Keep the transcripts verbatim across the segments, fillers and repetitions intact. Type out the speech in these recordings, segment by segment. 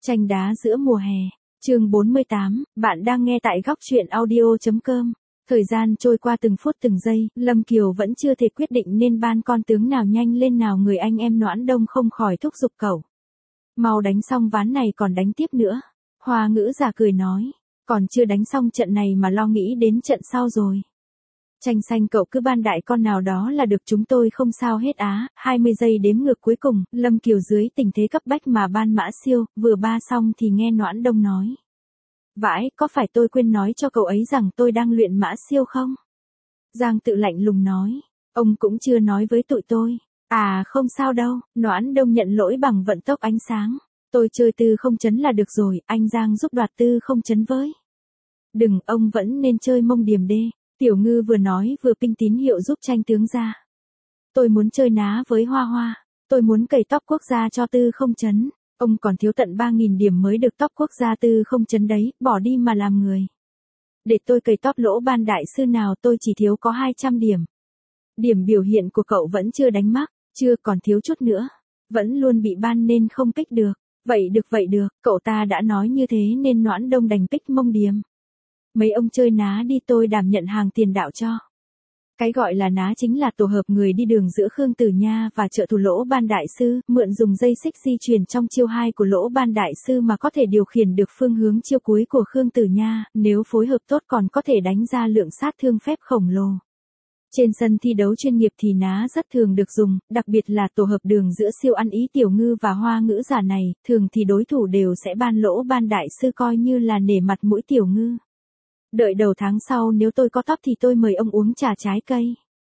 Tranh đá giữa mùa hè, chương bốn mươi tám, bạn đang nghe tại góc truyện audio.com. Thời gian trôi qua từng phút từng giây, Lâm Kiều vẫn chưa thể quyết định nên ban con tướng nào nhanh lên nào người anh em Noãn Đông không khỏi thúc giục cậu. Mau đánh xong ván này còn đánh tiếp nữa. Hoa Ngữ già cười nói, còn chưa đánh xong trận này mà lo nghĩ đến trận sau rồi. Tranh xanh cậu cứ ban đại con nào đó là được, chúng tôi không sao hết á. Hai mươi giây đếm ngược cuối cùng, Lâm Kiều dưới tình thế cấp bách mà ban mã siêu, vừa ba xong thì nghe Noãn Đông nói. Vãi, có phải tôi quên nói cho cậu ấy rằng tôi đang luyện mã siêu không? Giang Tự lạnh lùng nói, ông cũng chưa nói với tụi tôi. À không sao đâu, Noãn Đông nhận lỗi bằng vận tốc ánh sáng. Tôi chơi tư không chấn là được rồi, anh Giang giúp đoạt tư không chấn với. Đừng, ông vẫn nên chơi mông điểm đê. Tiểu Ngư vừa nói vừa ping tín hiệu giúp tranh tướng ra. Tôi muốn chơi ná với Hoa Hoa. Tôi muốn cày tóc quốc gia cho tư không chấn. Ông còn thiếu tận ba nghìn điểm mới được tóc quốc gia tư không chấn đấy, bỏ đi mà làm người. Để tôi cày tóc lỗ ban đại sư nào, tôi chỉ thiếu có hai trăm điểm. Điểm biểu hiện của cậu vẫn chưa đánh mắc, chưa, còn thiếu chút nữa. Vẫn luôn bị ban nên không pick được. Vậy được vậy được, cậu ta đã nói như thế nên Noãn Đông đành pick mông điểm. Mấy ông chơi ná đi, tôi đảm nhận hàng tiền đạo cho. Cái gọi là ná chính là tổ hợp người đi đường giữa Khương Tử Nha và trợ thủ Lỗ Ban Đại Sư, mượn dùng dây xích di chuyển trong chiêu hai của Lỗ Ban Đại Sư mà có thể điều khiển được phương hướng chiêu cuối của Khương Tử Nha, nếu phối hợp tốt còn có thể đánh ra lượng sát thương phép khổng lồ. Trên sân thi đấu chuyên nghiệp thì ná rất thường được dùng, đặc biệt là tổ hợp đường giữa siêu ăn ý Tiểu Ngư và Hoa Ngữ giả này, thường thì đối thủ đều sẽ ban Lỗ Ban Đại Sư coi như là nể mặt mũi Tiểu Ngư. Đợi đầu tháng sau nếu tôi có tóc thì tôi mời ông uống trà trái cây.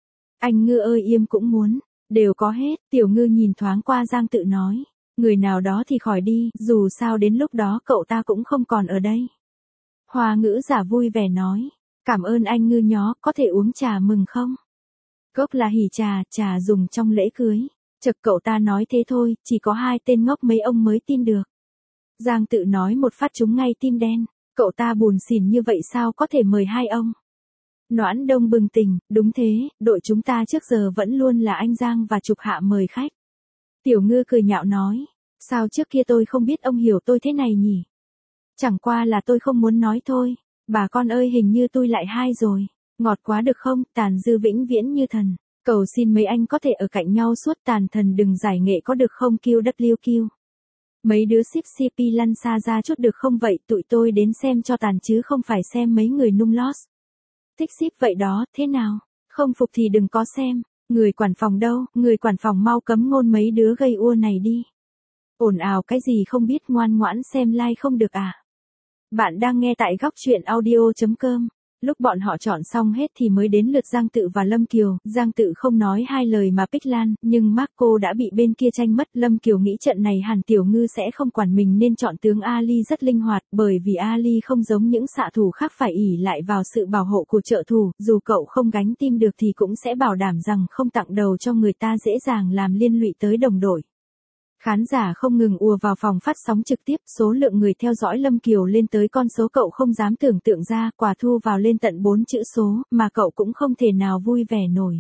Anh Ngư ơi, Yêm cũng muốn, đều có hết. Tiểu Ngư nhìn thoáng qua Giang Tự nói, người nào đó thì khỏi đi, dù sao đến lúc đó cậu ta cũng không còn ở đây. Hoa Ngữ giả vui vẻ nói, cảm ơn anh Ngư nhó, có thể uống trà mừng không? Cốc là hỉ trà, trà dùng trong lễ cưới. Chật, cậu ta nói thế thôi, chỉ có hai tên ngốc mấy ông mới tin được. Giang Tự nói một phát trúng ngay tim đen. Cậu ta buồn xỉn như vậy sao có thể mời hai ông? Noãn Đông bừng tỉnh, đúng thế, đội chúng ta trước giờ vẫn luôn là anh Giang và Trục Hạ mời khách. Tiểu Ngư cười nhạo nói, sao trước kia tôi không biết ông hiểu tôi thế này nhỉ? Chẳng qua là tôi không muốn nói thôi, bà con ơi hình như tôi lại hai rồi, ngọt quá được không, Tàn Dư vĩnh viễn như thần, cầu xin mấy anh có thể ở cạnh nhau suốt, Tàn thần đừng giải nghệ có được không, kiu đất liêu kiu. Mấy đứa ship xê pê lăn xa ra chút được không, vậy tụi tôi đến xem cho tàn chứ không phải xem mấy người nung lost. Thích ship vậy đó, thế nào? Không phục thì đừng có xem. Người quản phòng đâu, người quản phòng mau cấm ngôn mấy đứa gây ua này đi. Ồn ào cái gì không biết, ngoan ngoãn xem like không được à? Bạn đang nghe tại góc truyện audio.com. Lúc bọn họ chọn xong hết thì mới đến lượt Giang Tự và Lâm Kiều. Giang Tự không nói hai lời mà pick lan, nhưng Marco đã bị bên kia tranh mất. Lâm Kiều nghĩ trận này hẳn Tiểu Ngư sẽ không quản mình nên chọn tướng Ali rất linh hoạt, bởi vì Ali không giống những xạ thủ khác phải ỷ lại vào sự bảo hộ của trợ thủ, dù cậu không gánh team được thì cũng sẽ bảo đảm rằng không tặng đầu cho người ta dễ dàng làm liên lụy tới đồng đội. Khán giả không ngừng ùa vào phòng phát sóng trực tiếp, số lượng người theo dõi Lâm Kiều lên tới con số cậu không dám tưởng tượng ra, quả thu vào lên tận bốn chữ số, mà cậu cũng không thể nào vui vẻ nổi.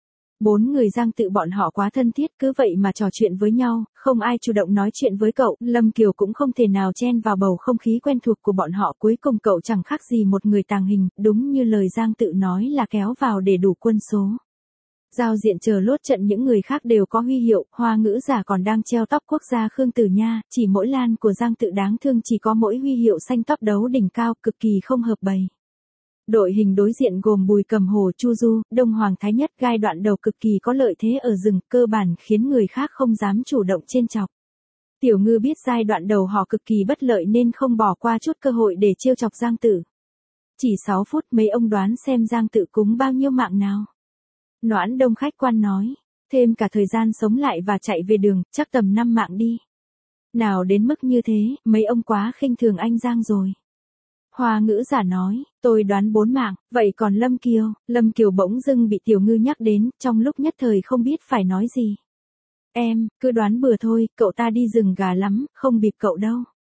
Bốn người Giang Tự bọn họ quá thân thiết, cứ vậy mà trò chuyện với nhau, không ai chủ động nói chuyện với cậu, Lâm Kiều cũng không thể nào chen vào bầu không khí quen thuộc của bọn họ, cuối cùng cậu chẳng khác gì một người tàng hình, đúng như lời Giang Tự nói là kéo vào để đủ quân số. Giao diện chờ lốt trận những người khác đều có huy hiệu, Hoa Ngữ giả còn đang treo tóc quốc gia Khương Tử Nha, chỉ mỗi lan của Giang Tự đáng thương chỉ có mỗi huy hiệu xanh tóc đấu đỉnh cao, cực kỳ không hợp bầy. Đội hình đối diện gồm Bùi Cầm Hồ, Chu Du, Đông Hoàng Thái Nhất, gai đoạn đầu cực kỳ có lợi thế ở rừng, cơ bản khiến người khác không dám chủ động trên chọc. Tiểu Ngư biết giai đoạn đầu họ cực kỳ bất lợi nên không bỏ qua chút cơ hội để trêu chọc Giang Tự. Chỉ sáu phút mấy ông đoán xem Giang Tự cúng bao nhiêu mạng nào? Noãn Đông khách quan nói, thêm cả thời gian sống lại và chạy về đường, chắc tầm năm mạng đi. Nào đến mức như thế, mấy ông quá khinh thường anh Giang rồi. Hoa Ngữ giả nói, tôi đoán bốn mạng, vậy còn Lâm Kiều? Lâm Kiều bỗng dưng bị Tiểu Ngư nhắc đến, trong lúc nhất thời không biết phải nói gì. Em, cứ đoán bừa thôi, cậu ta đi rừng gà lắm, không bịp cậu đâu.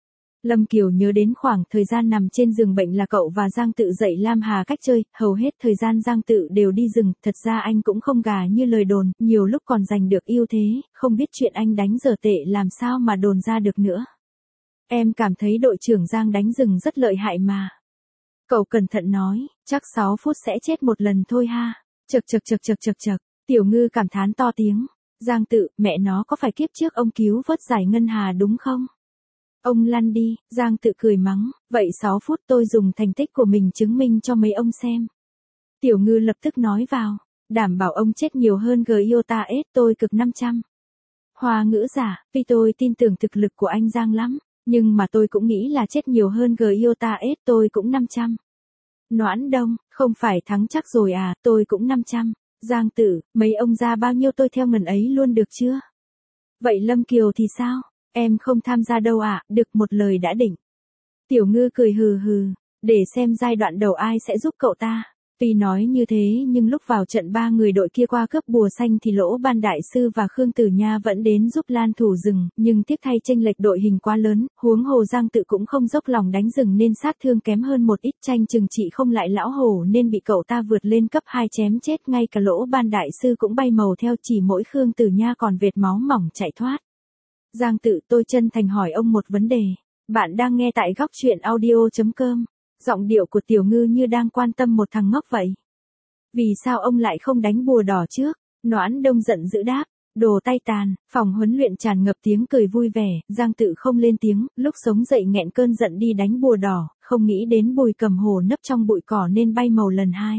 Lâm Kiều nhớ đến khoảng thời gian nằm trên giường bệnh là cậu và Giang Tự dạy Lam Hà cách chơi, hầu hết thời gian Giang Tự đều đi rừng, thật ra anh cũng không gà như lời đồn, nhiều lúc còn giành được ưu thế, không biết chuyện anh đánh giờ tệ làm sao mà đồn ra được nữa. Em cảm thấy đội trưởng Giang đánh rừng rất lợi hại mà. Cậu cẩn thận nói, chắc sáu phút sẽ chết một lần thôi ha. Chật chật chật chật chật chật, Tiểu Ngư cảm thán to tiếng. Giang Tự, mẹ nó có phải kiếp trước ông cứu vớt giải ngân hà đúng không? Ông lăn đi, Giang Tự cười mắng, vậy sáu phút tôi dùng thành tích của mình chứng minh cho mấy ông xem. Tiểu Ngư lập tức nói vào, đảm bảo ông chết nhiều hơn Giota S tôi cực năm trăm. Hoa ngữ giả, vì tôi tin tưởng thực lực của anh Giang lắm, nhưng mà tôi cũng nghĩ là chết nhiều hơn Giota S tôi cũng năm trăm. Noãn Đông, không phải thắng chắc rồi à, tôi cũng năm trăm. Giang Tử, mấy ông ra bao nhiêu tôi theo ngần ấy luôn được chưa? Vậy Lâm Kiều thì sao? Em không tham gia đâu ạ, à, được một lời đã định. Tiểu Ngư cười hừ hừ, để xem giai đoạn đầu ai sẽ giúp cậu ta. Tuy nói như thế nhưng lúc vào trận ba người đội kia qua cướp bùa xanh thì Lỗ Ban Đại Sư và Khương Tử Nha vẫn đến giúp Lan thủ rừng, nhưng tiếc thay chênh lệch đội hình quá lớn, huống hồ Giang Tự cũng không dốc lòng đánh rừng nên sát thương kém hơn một ít, tranh chừng trị không lại lão hổ nên bị cậu ta vượt lên cấp hai chém chết, ngay cả Lỗ Ban Đại Sư cũng bay màu theo, chỉ mỗi Khương Tử Nha còn vệt máu mỏng chạy thoát. Giang Tự, tôi chân thành hỏi ông một vấn đề. Bạn đang nghe tại góc truyện audio chấm com. Giọng điệu của Tiểu Ngư như đang quan tâm một thằng ngốc vậy. Vì sao ông lại không đánh bùa đỏ trước? Noãn Đông giận dữ đáp. Đồ tay tàn, phòng huấn luyện tràn ngập tiếng cười vui vẻ, Giang Tự không lên tiếng, lúc sống dậy nghẹn cơn giận đi đánh bùa đỏ, không nghĩ đến Bùi Cầm Hồ nấp trong bụi cỏ nên bay màu lần hai.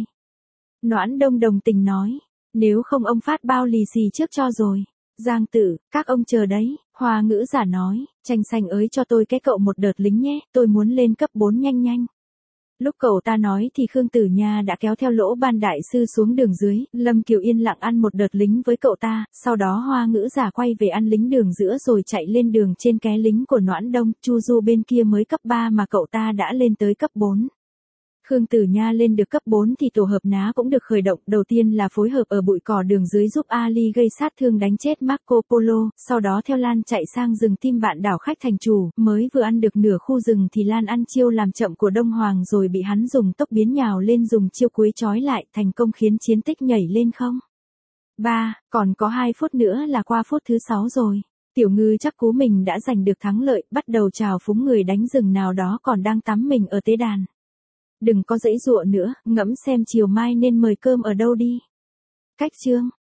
Noãn Đông đồng tình nói, nếu không ông phát bao lì xì trước cho rồi. Giang Tử, các ông chờ đấy, Hoa ngữ giả nói, Tranh Xanh ới cho tôi cái cậu một đợt lính nhé, tôi muốn lên cấp bốn nhanh nhanh. Lúc cậu ta nói thì Khương Tử Nha đã kéo theo Lỗ Ban Đại Sư xuống đường dưới, Lâm Kiều yên lặng ăn một đợt lính với cậu ta, sau đó Hoa ngữ giả quay về ăn lính đường giữa rồi chạy lên đường trên ké lính của Noãn Đông, Chu Du bên kia mới cấp ba mà cậu ta đã lên tới cấp bốn. Khương Tử Nha lên được cấp bốn thì tổ hợp ná cũng được khởi động, đầu tiên là phối hợp ở bụi cỏ đường dưới giúp Ali gây sát thương đánh chết Marco Polo, sau đó theo Lan chạy sang rừng tim bạn đảo khách thành chủ, mới vừa ăn được nửa khu rừng thì Lan ăn chiêu làm chậm của Đông Hoàng rồi bị hắn dùng tốc biến nhào lên dùng chiêu cuối trói lại, thành công khiến chiến tích nhảy lên không. ba, còn có hai phút nữa là qua phút thứ sáu rồi. Tiểu Ngư chắc cú mình đã giành được thắng lợi, bắt đầu chào phúng người đánh rừng nào đó còn đang tắm mình ở tế đàn. Đừng có giãy giụa nữa, ngẫm xem chiều mai nên mời cơm ở đâu đi. Cách chương